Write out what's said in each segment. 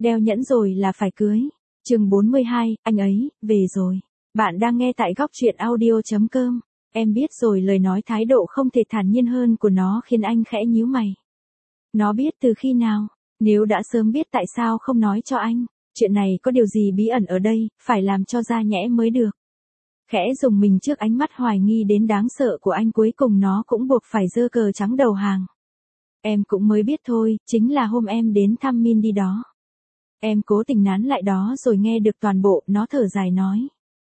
Đeo nhẫn rồi là phải cưới. Chương 42, anh ấy, về rồi. Bạn đang nghe tại góc truyện audio.com. Em biết rồi, lời nói thái độ không thể thản nhiên hơn của nó khiến anh khẽ nhíu mày. Nó biết từ khi nào? Nếu đã sớm biết tại sao không nói cho anh? Chuyện này có điều gì bí ẩn ở đây, phải làm cho ra nhẽ mới được. Khẽ dùng mình trước ánh mắt hoài nghi đến đáng sợ của anh, cuối cùng nó cũng buộc phải giơ cờ trắng đầu hàng. Em cũng mới biết thôi, chính là hôm em đến thăm Mindy đó. Em cố tình nán lại đó rồi nghe được toàn bộ, nó thở dài nói.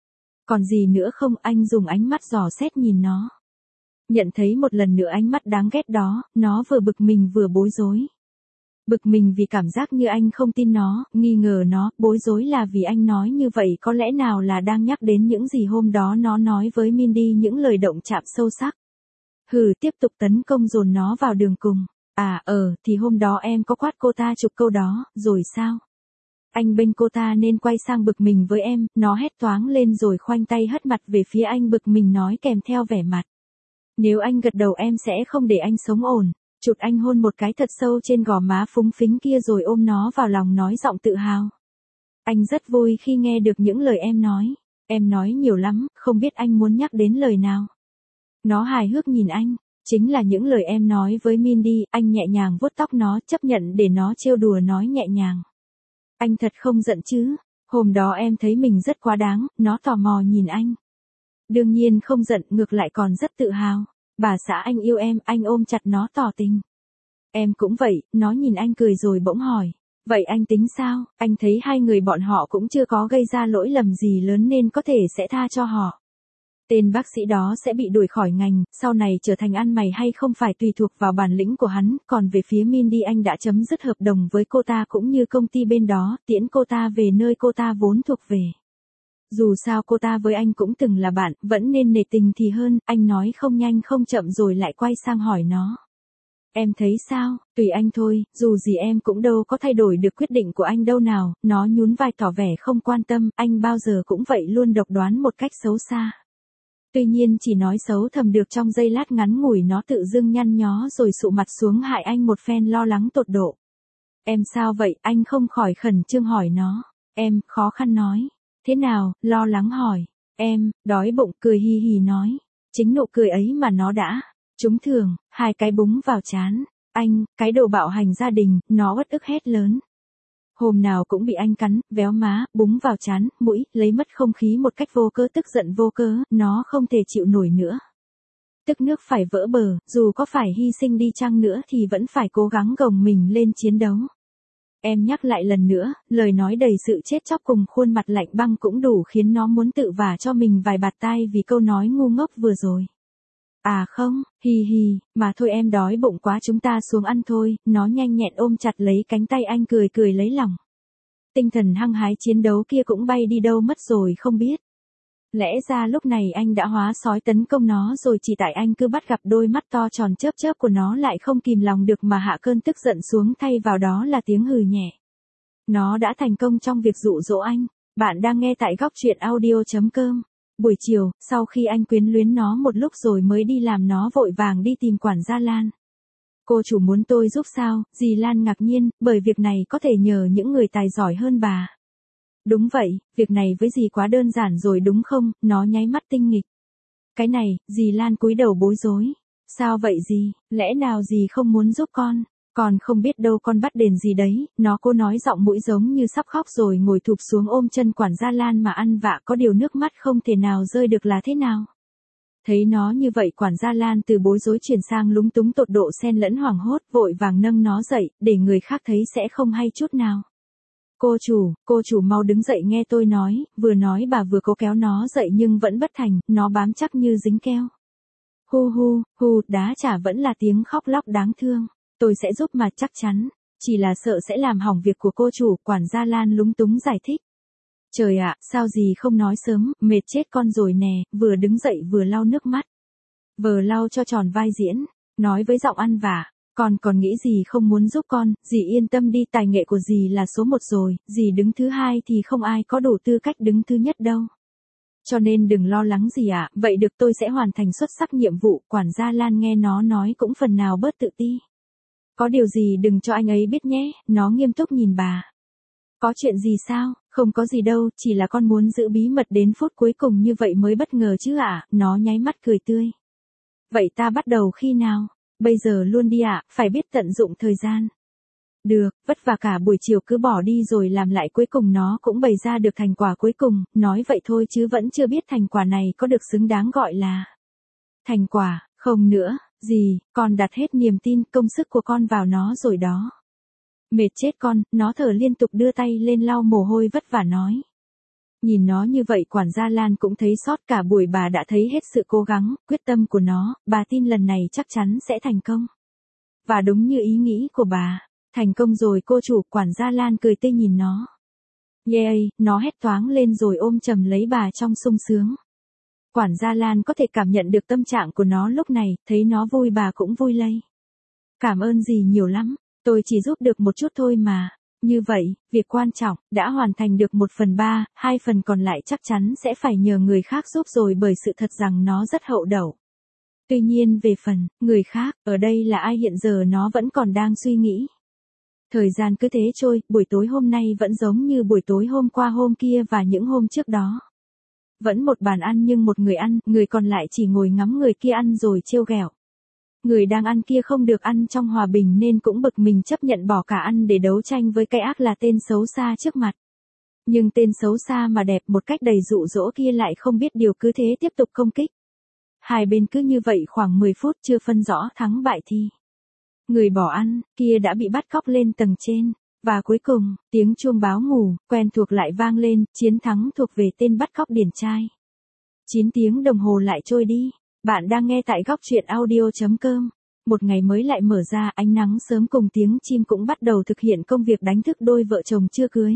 Còn gì nữa không? Anh dùng ánh mắt dò xét nhìn nó. Nhận thấy một lần nữa ánh mắt đáng ghét đó, nó vừa bực mình vừa bối rối. Bực mình vì cảm giác như anh không tin nó, nghi ngờ nó, bối rối là vì anh nói như vậy có lẽ nào là đang nhắc đến những gì hôm đó nó nói với Mindy, những lời động chạm sâu sắc. Tiếp tục tấn công dồn nó vào đường cùng. Thì hôm đó em có quát cô ta chục câu đó, rồi sao? Anh bênh cô ta nên quay sang bực mình với em, nó hét toáng lên rồi khoanh tay hất mặt về phía anh, bực mình nói kèm theo vẻ mặt. Nếu anh gật đầu em sẽ không để anh sống ổn. Chụt anh hôn một cái thật sâu trên gò má phúng phính kia rồi ôm nó vào lòng nói giọng tự hào. Anh rất vui khi nghe được những lời em nói. Em nói nhiều lắm, không biết anh muốn nhắc đến lời nào. Nó hài hước nhìn anh. Chính là những lời em nói với Mindy. Anh nhẹ nhàng vuốt tóc nó, chấp nhận để nó trêu đùa nói nhẹ nhàng. Anh thật không giận chứ? Hôm đó em thấy mình rất quá đáng. Nó tò mò nhìn anh. Đương nhiên không giận, ngược lại còn rất tự hào. Bà xã anh yêu em, anh ôm chặt nó tỏ tình. Em cũng vậy, nó nhìn anh cười rồi bỗng hỏi. Vậy anh tính sao? Anh thấy hai người bọn họ cũng chưa có gây ra lỗi lầm gì lớn nên có thể sẽ tha cho họ. Tên bác sĩ đó sẽ bị đuổi khỏi ngành, sau này trở thành ăn mày hay không phải tùy thuộc vào bản lĩnh của hắn. Còn về phía Mindy, anh đã chấm dứt hợp đồng với cô ta cũng như công ty bên đó, tiễn cô ta về nơi cô ta vốn thuộc về. Dù sao cô ta với anh cũng từng là bạn, vẫn nên nể tình thì hơn. Anh nói không nhanh không chậm rồi lại quay sang hỏi nó. Em thấy sao? Tùy anh thôi, dù gì em cũng đâu có thay đổi được quyết định của anh đâu nào. Nó nhún vai tỏ vẻ không quan tâm, anh bao giờ cũng vậy, luôn độc đoán một cách xấu xa. Tuy nhiên chỉ nói xấu thầm được, trong giây lát ngắn ngủi nó tự dưng nhăn nhó rồi sụ mặt xuống hại anh một phen lo lắng tột độ. Em sao vậy? Anh không khỏi khẩn trương hỏi nó. Em, khó khăn nói. Thế nào? Lo lắng hỏi. Em, đói bụng, cười hi hi nói. Chính nụ cười ấy mà nó đã trúng thường, hai cái búng vào trán. Anh, cái đồ bạo hành gia đình, nó uất ức hét lớn. Hôm nào cũng bị anh cắn, véo má, búng vào trán, mũi, lấy mất không khí một cách vô cớ, tức giận vô cớ, nó không thể chịu nổi nữa. Tức nước phải vỡ bờ, dù có phải hy sinh đi chăng nữa thì vẫn phải cố gắng gồng mình lên chiến đấu. Em nhắc lại lần nữa, lời nói đầy sự chết chóc cùng khuôn mặt lạnh băng cũng đủ khiến nó muốn tự vả cho mình vài bạt tai vì câu nói ngu ngốc vừa rồi. À không, hi hi, mà thôi em đói bụng quá, chúng ta xuống ăn thôi. Nó nhanh nhẹn ôm chặt lấy cánh tay anh, cười cười lấy lòng. Tinh thần hăng hái chiến đấu kia cũng bay đi đâu mất rồi không biết. Lẽ ra lúc này anh đã hóa sói tấn công nó rồi, chỉ tại anh cứ bắt gặp đôi mắt to tròn chớp chớp của nó lại không kìm lòng được mà hạ cơn tức giận xuống, thay vào đó là tiếng hừ nhẹ. Nó đã thành công trong việc dụ dỗ anh. Bạn đang nghe tại góc truyện audio.com. Buổi chiều, sau khi anh quyến luyến nó một lúc rồi mới đi làm, nó vội vàng đi tìm quản gia Lan. Cô chủ muốn tôi giúp sao? Dì Lan ngạc nhiên, bởi việc này có thể nhờ những người tài giỏi hơn bà. Đúng vậy, việc này với dì quá đơn giản rồi đúng không? Nó nháy mắt tinh nghịch. Cái này, dì Lan cúi đầu bối rối. Sao vậy dì? Lẽ nào dì không muốn giúp con? Con không biết đâu, con bắt đền gì đấy. Nó cô nói giọng mũi giống như sắp khóc rồi ngồi thụp xuống ôm chân quản gia Lan mà ăn vạ, có điều nước mắt không thể nào rơi được là thế nào. Thấy nó như vậy, quản gia Lan từ bối rối chuyển sang lúng túng tột độ, xen lẫn hoảng hốt, vội vàng nâng nó dậy, để người khác thấy sẽ không hay chút nào. Cô chủ mau đứng dậy nghe tôi nói. Vừa nói bà vừa cố kéo nó dậy nhưng vẫn bất thành, nó bám chắc như dính keo. Hu, đá chả vẫn là tiếng khóc lóc đáng thương. Tôi sẽ giúp mà, chắc chắn. Chỉ là sợ sẽ làm hỏng việc của cô chủ, quản gia Lan lúng túng giải thích. Trời ạ, sao dì không nói sớm, mệt chết con rồi nè. Vừa đứng dậy vừa lau nước mắt. Vừa lau cho tròn vai diễn, nói với giọng ăn vả. Con còn nghĩ dì không muốn giúp con, dì yên tâm đi, tài nghệ của dì là số 1 rồi, dì đứng thứ 2 thì không ai có đủ tư cách đứng thứ nhất đâu. Cho nên đừng lo lắng gì ạ, vậy được, tôi sẽ hoàn thành xuất sắc nhiệm vụ. Quản gia Lan nghe nó nói cũng phần nào bớt tự ti. Có điều gì đừng cho anh ấy biết nhé, nó nghiêm túc nhìn bà. Có chuyện gì sao? Không có gì đâu, chỉ là con muốn giữ bí mật đến phút cuối cùng như vậy mới bất ngờ chứ ạ. Nó nháy mắt cười tươi. Vậy ta bắt đầu khi nào? Bây giờ luôn đi ạ, phải biết tận dụng thời gian. Được, vất vả cả buổi chiều cứ bỏ đi rồi làm lại, cuối cùng nó cũng bày ra được thành quả cuối cùng, nói vậy thôi chứ vẫn chưa biết thành quả này có được xứng đáng gọi là thành quả, không nữa, gì, con đặt hết niềm tin, công sức của con vào nó rồi đó. Mệt chết con, nó thở liên tục đưa tay lên lau mồ hôi vất vả nói. Nhìn nó như vậy quản gia Lan cũng thấy xót, cả buổi bà đã thấy hết sự cố gắng, quyết tâm của nó, bà tin lần này chắc chắn sẽ thành công. Và đúng như ý nghĩ của bà, thành công rồi cô chủ. Quản gia Lan cười tươi nhìn nó. Yeah, nó hét toáng lên rồi ôm chầm lấy bà trong sung sướng. Quản gia Lan có thể cảm nhận được tâm trạng của nó lúc này, thấy nó vui bà cũng vui lây. Cảm ơn gì nhiều lắm, tôi chỉ giúp được một chút thôi mà. Như vậy, việc quan trọng, đã hoàn thành được 1/3, 2 phần còn lại chắc chắn sẽ phải nhờ người khác giúp rồi, bởi sự thật rằng nó rất hậu đậu. Tuy nhiên về phần, người khác, ở đây là ai hiện giờ nó vẫn còn đang suy nghĩ. Thời gian cứ thế trôi, buổi tối hôm nay vẫn giống như buổi tối hôm qua, hôm kia và những hôm trước đó. Vẫn một bàn ăn nhưng một người ăn, người còn lại chỉ ngồi ngắm người kia ăn rồi trêu ghẹo. Người đang ăn kia không được ăn trong hòa bình nên cũng bực mình chấp nhận bỏ cả ăn để đấu tranh với cái ác là tên xấu xa trước mặt. Nhưng tên xấu xa mà đẹp một cách đầy dụ dỗ kia lại không biết điều, cứ thế tiếp tục công kích. Hai bên cứ như vậy khoảng 10 phút chưa phân rõ thắng bại thì người bỏ ăn kia đã bị bắt cóc lên tầng trên. Và cuối cùng, tiếng chuông báo ngủ quen thuộc lại vang lên, chiến thắng thuộc về tên bắt cóc điển trai. 9 tiếng đồng hồ lại trôi đi. Bạn đang nghe tại góc truyện audio.com. Một ngày mới lại mở ra, ánh nắng sớm cùng tiếng chim cũng bắt đầu thực hiện công việc đánh thức đôi vợ chồng chưa cưới.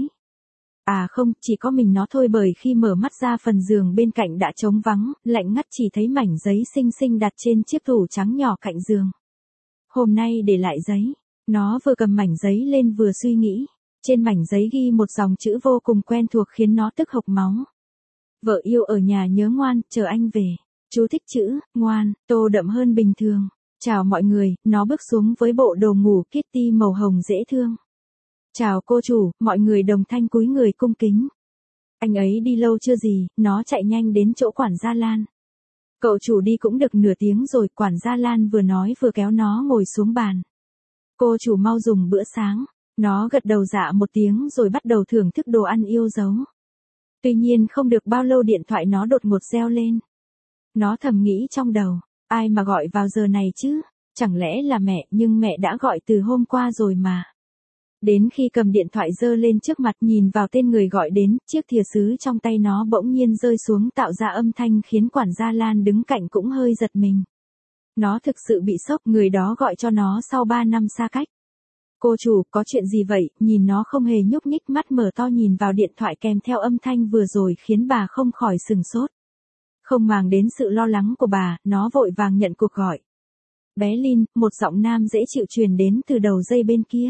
À không, chỉ có mình nó thôi, bởi khi mở mắt ra phần giường bên cạnh đã trống vắng, lạnh ngắt, chỉ thấy mảnh giấy xinh xinh đặt trên chiếc tủ trắng nhỏ cạnh giường. Hôm nay để lại giấy. Nó vừa cầm mảnh giấy lên vừa suy nghĩ. Trên mảnh giấy ghi một dòng chữ vô cùng quen thuộc khiến nó tức hộc máu. Vợ yêu ở nhà nhớ ngoan, chờ anh về. Chú thích chữ ngoan tô đậm hơn bình thường. Chào mọi người, nó bước xuống với bộ đồ ngủ Kitty màu hồng dễ thương. Chào cô chủ, mọi người đồng thanh cúi người cung kính. Anh ấy đi lâu chưa gì, nó chạy nhanh đến chỗ quản gia Lan. Cậu chủ đi cũng được nửa tiếng rồi, quản gia Lan vừa nói vừa kéo nó ngồi xuống bàn. Cô chủ mau dùng bữa sáng. Nó gật đầu dạ một tiếng rồi bắt đầu thưởng thức đồ ăn yêu dấu. Tuy nhiên không được bao lâu điện thoại nó đột ngột reo lên. Nó thầm nghĩ trong đầu, ai mà gọi vào giờ này chứ, chẳng lẽ là mẹ, nhưng mẹ đã gọi từ hôm qua rồi mà. Đến khi cầm điện thoại giơ lên trước mặt nhìn vào tên người gọi đến, chiếc thìa sứ trong tay nó bỗng nhiên rơi xuống tạo ra âm thanh khiến quản gia Lan đứng cạnh cũng hơi giật mình. Nó thực sự bị sốc, người đó gọi cho nó sau 3 năm xa cách. Cô chủ, có chuyện gì vậy? Nhìn nó không hề nhúc nhích, mắt mở to nhìn vào điện thoại kèm theo âm thanh vừa rồi khiến bà không khỏi sừng sốt. Không màng đến sự lo lắng của bà, nó vội vàng nhận cuộc gọi. Bé Lin, một giọng nam dễ chịu truyền đến từ đầu dây bên kia.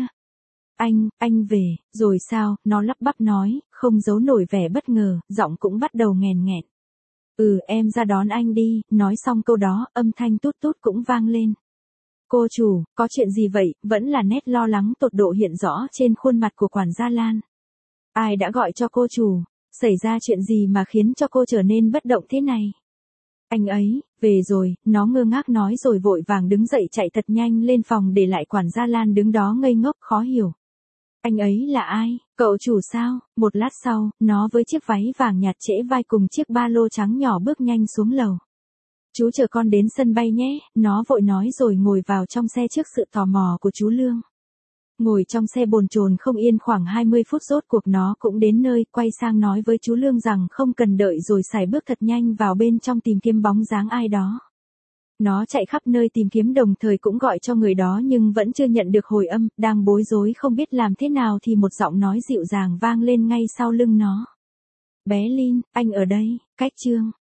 Anh về, rồi sao? Nó lắp bắp nói, không giấu nổi vẻ bất ngờ, giọng cũng bắt đầu nghèn nghẹn. Em ra đón anh đi. Nói xong câu đó, âm thanh tút tút cũng vang lên. Cô chủ, có chuyện gì vậy? Vẫn là nét lo lắng tột độ hiện rõ trên khuôn mặt của quản gia Lan. Ai đã gọi cho cô chủ? Xảy ra chuyện gì mà khiến cho cô trở nên bất động thế này? Anh ấy, về rồi, nó ngơ ngác nói rồi vội vàng đứng dậy chạy thật nhanh lên phòng để lại quản gia Lan đứng đó ngây ngốc khó hiểu. Anh ấy là ai? Cậu chủ sao? Một lát sau, nó với chiếc váy vàng nhạt trễ vai cùng chiếc ba lô trắng nhỏ bước nhanh xuống lầu. Chú chờ con đến sân bay nhé, nó vội nói rồi ngồi vào trong xe trước sự tò mò của chú Lương. Ngồi trong xe bồn chồn không yên khoảng 20 phút rốt cuộc nó cũng đến nơi, quay sang nói với chú Lương rằng không cần đợi rồi sải bước thật nhanh vào bên trong tìm kiếm bóng dáng ai đó. Nó chạy khắp nơi tìm kiếm đồng thời cũng gọi cho người đó nhưng vẫn chưa nhận được hồi âm, đang bối rối không biết làm thế nào thì một giọng nói dịu dàng vang lên ngay sau lưng nó. Bé Lin, anh ở đây, cách Trương.